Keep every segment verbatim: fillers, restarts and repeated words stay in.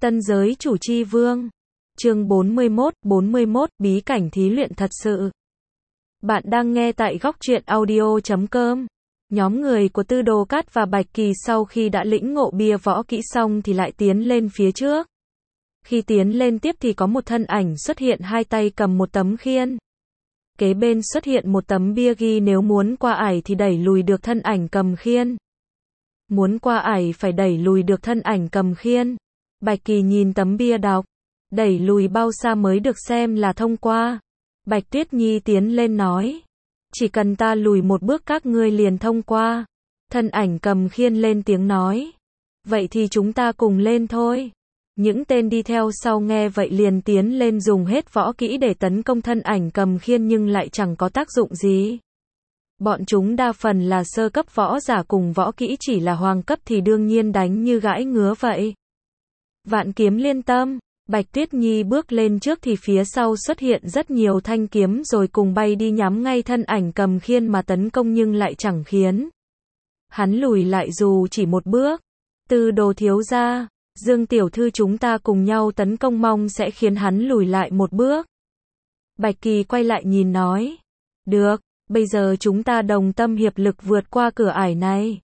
Tân giới chủ chi vương. Chương bốn mươi mốt, bốn mươi mốt, bí cảnh thí luyện thật sự. Bạn đang nghe tại góc truyện audio chấm com. Nhóm người của Tư Đồ Cát và Bạch Kỳ sau khi đã lĩnh ngộ bia võ kỹ xong thì lại tiến lên phía trước. Khi tiến lên tiếp thì có một thân ảnh xuất hiện, hai tay cầm một tấm khiên. Kế bên xuất hiện một tấm bia ghi nếu muốn qua ải thì đẩy lùi được thân ảnh cầm khiên. Muốn qua ải phải đẩy lùi được thân ảnh cầm khiên. Bạch Kỳ nhìn tấm bia đọc, đẩy lùi bao xa mới được xem là thông qua. Bạch Tuyết Nhi tiến lên nói, chỉ cần ta lùi một bước các ngươi liền thông qua. Thân ảnh cầm khiên lên tiếng nói, vậy thì chúng ta cùng lên thôi. Những tên đi theo sau nghe vậy liền tiến lên dùng hết võ kỹ để tấn công thân ảnh cầm khiên nhưng lại chẳng có tác dụng gì. Bọn chúng đa phần là sơ cấp võ giả, cùng võ kỹ chỉ là hoàng cấp thì đương nhiên đánh như gãi ngứa vậy. Vạn kiếm liên tâm. Bạch Tuyết Nhi bước lên trước thì phía sau xuất hiện rất nhiều thanh kiếm rồi cùng bay đi nhắm ngay thân ảnh cầm khiên mà tấn công nhưng lại chẳng khiến hắn lùi lại dù chỉ một bước. Tư Đồ thiếu gia, Dương tiểu thư chúng ta cùng nhau tấn công mong sẽ khiến hắn lùi lại một bước. Bạch Kỳ quay lại nhìn nói, được, bây giờ chúng ta đồng tâm hiệp lực vượt qua cửa ải này.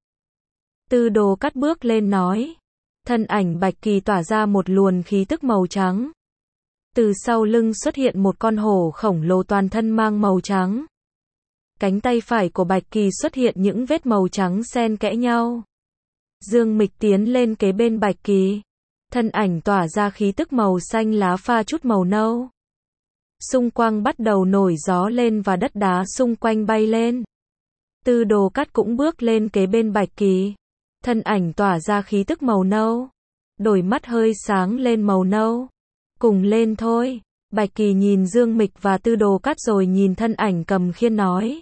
Tư Đồ Cát bước lên nói. Thân ảnh Bạch Kỳ tỏa ra một luồng khí tức màu trắng. Từ sau lưng xuất hiện một con hổ khổng lồ toàn thân mang màu trắng. Cánh tay phải của Bạch Kỳ xuất hiện những vết màu trắng xen kẽ nhau. Dương Mịch tiến lên kế bên Bạch Kỳ. Thân ảnh tỏa ra khí tức màu xanh lá pha chút màu nâu. Xung quanh bắt đầu nổi gió lên và đất đá xung quanh bay lên. Tư Đồ Cát cũng bước lên kế bên Bạch Kỳ. Thân ảnh tỏa ra khí tức màu nâu. Đôi mắt hơi sáng lên màu nâu. Cùng lên thôi. Bạch Kỳ nhìn Dương Mịch và Tư Đồ Cát rồi nhìn thân ảnh cầm khiên nói.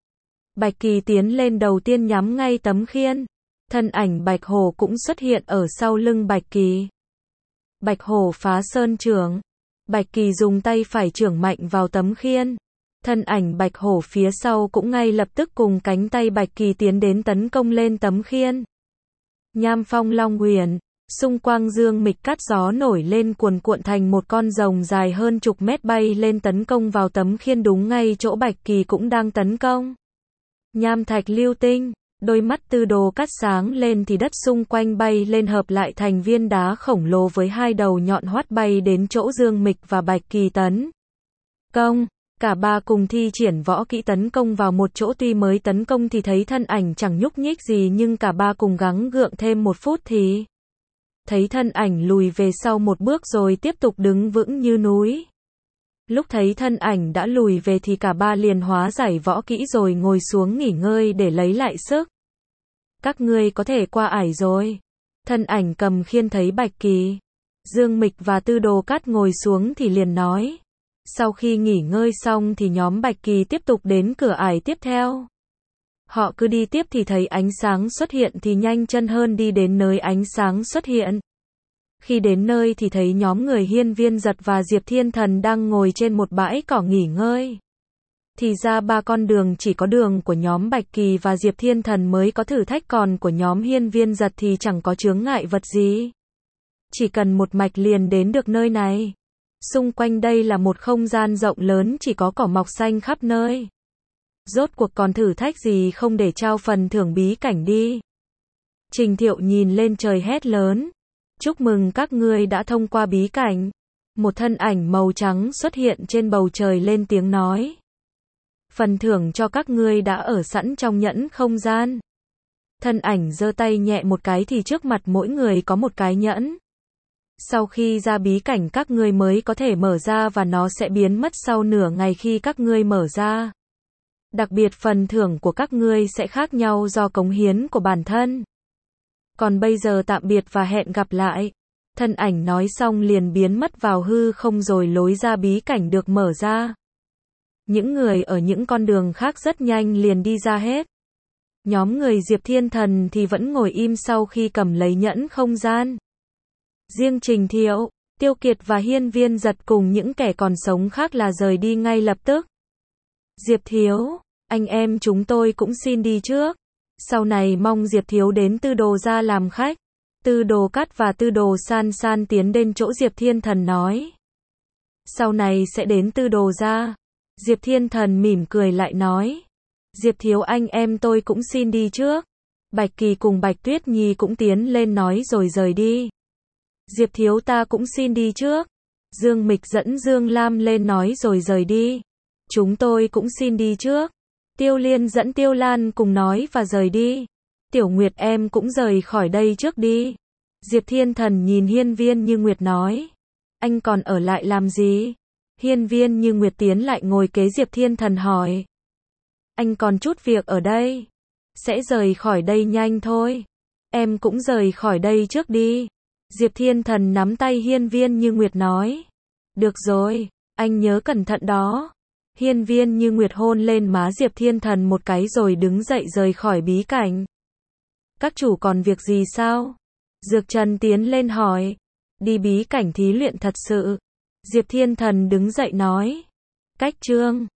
Bạch Kỳ tiến lên đầu tiên nhắm ngay tấm khiên. Thân ảnh Bạch Hổ cũng xuất hiện ở sau lưng Bạch Kỳ. Bạch Hổ phá sơn chưởng. Bạch Kỳ dùng tay phải chưởng mạnh vào tấm khiên. Thân ảnh Bạch Hổ phía sau cũng ngay lập tức cùng cánh tay Bạch Kỳ tiến đến tấn công lên tấm khiên. Nham phong long huyền, xung quanh Dương Mịch cát gió nổi lên cuồn cuộn thành một con rồng dài hơn chục mét bay lên tấn công vào tấm khiên đúng ngay chỗ Bạch Kỳ cũng đang tấn công. Nham thạch lưu tinh, đôi mắt Tư Đồ Cát sáng lên thì đất xung quanh bay lên hợp lại thành viên đá khổng lồ với hai đầu nhọn hoắt bay đến chỗ Dương Mịch và Bạch Kỳ tấn công. Cả ba cùng thi triển võ kỹ tấn công vào một chỗ, tuy mới tấn công thì thấy thân ảnh chẳng nhúc nhích gì nhưng cả ba cùng gắng gượng thêm một phút thì thấy thân ảnh lùi về sau một bước rồi tiếp tục đứng vững như núi. Lúc thấy thân ảnh đã lùi về thì cả ba liền hóa giải võ kỹ rồi ngồi xuống nghỉ ngơi để lấy lại sức. Các ngươi có thể qua ải rồi. Thân ảnh cầm khiên thấy Bạch Kỳ, Dương Mịch và Tư Đồ Cát ngồi xuống thì liền nói. Sau khi nghỉ ngơi xong thì nhóm Bạch Kỳ tiếp tục đến cửa ải tiếp theo. Họ cứ đi tiếp thì thấy ánh sáng xuất hiện thì nhanh chân hơn đi đến nơi ánh sáng xuất hiện. Khi đến nơi thì thấy nhóm người Hiên Viên Giật và Diệp Thiên Thần đang ngồi trên một bãi cỏ nghỉ ngơi. Thì ra ba con đường chỉ có đường của nhóm Bạch Kỳ và Diệp Thiên Thần mới có thử thách, còn của nhóm Hiên Viên Giật thì chẳng có chướng ngại vật gì. Chỉ cần một mạch liền đến được nơi này. Xung quanh đây là một không gian rộng lớn chỉ có cỏ mọc xanh khắp nơi. Rốt cuộc còn thử thách gì không để trao phần thưởng bí cảnh đi. Trình Thiệu nhìn lên trời hét lớn. Chúc mừng các ngươi đã thông qua bí cảnh. Một thân ảnh màu trắng xuất hiện trên bầu trời lên tiếng nói. Phần thưởng cho các ngươi đã ở sẵn trong nhẫn không gian. Thân ảnh giơ tay nhẹ một cái thì trước mặt mỗi người có một cái nhẫn. Sau khi ra bí cảnh các ngươi mới có thể mở ra và nó sẽ biến mất sau nửa ngày khi các ngươi mở ra. Đặc biệt phần thưởng của các ngươi sẽ khác nhau do cống hiến của bản thân. Còn bây giờ tạm biệt và hẹn gặp lại. Thân ảnh nói xong liền biến mất vào hư không rồi lối ra bí cảnh được mở ra. Những người ở những con đường khác rất nhanh liền đi ra hết. Nhóm người Diệp Thiên Thần thì vẫn ngồi im sau khi cầm lấy nhẫn không gian. Riêng Trình Thiệu, Tiêu Kiệt và Hiên Viên Giật cùng những kẻ còn sống khác là rời đi ngay lập tức. Diệp Thiếu, anh em chúng tôi cũng xin đi trước. Sau này mong Diệp Thiếu đến Tư Đồ gia làm khách. Tư Đồ Cát và Tư Đồ San San tiến đến chỗ Diệp Thiên Thần nói. Sau này sẽ đến Tư Đồ gia. Diệp Thiên Thần mỉm cười lại nói. Diệp thiếu anh em tôi cũng xin đi trước. Bạch Kỳ cùng Bạch Tuyết Nhi cũng tiến lên nói rồi rời đi. Diệp thiếu ta cũng xin đi trước. Dương Mịch dẫn Dương Lam lên nói rồi rời đi. Chúng tôi cũng xin đi trước. Tiêu Liên dẫn Tiêu Lan cùng nói và rời đi. Tiểu Nguyệt em cũng rời khỏi đây trước đi. Diệp Thiên Thần nhìn Hiên Viên Như Nguyệt nói. Anh còn ở lại làm gì? Hiên Viên Như Nguyệt tiến lại ngồi kế Diệp Thiên Thần hỏi. Anh còn chút việc ở đây. Sẽ rời khỏi đây nhanh thôi. Em cũng rời khỏi đây trước đi. Diệp Thiên Thần nắm tay Hiên Viên Như Nguyệt nói. Được rồi, anh nhớ cẩn thận đó. Hiên Viên Như Nguyệt hôn lên má Diệp Thiên Thần một cái rồi đứng dậy rời khỏi bí cảnh. Các chủ còn việc gì sao? Dược Trần tiến lên hỏi. Đi bí cảnh thí luyện thật sự. Diệp Thiên Thần đứng dậy nói. Cách chương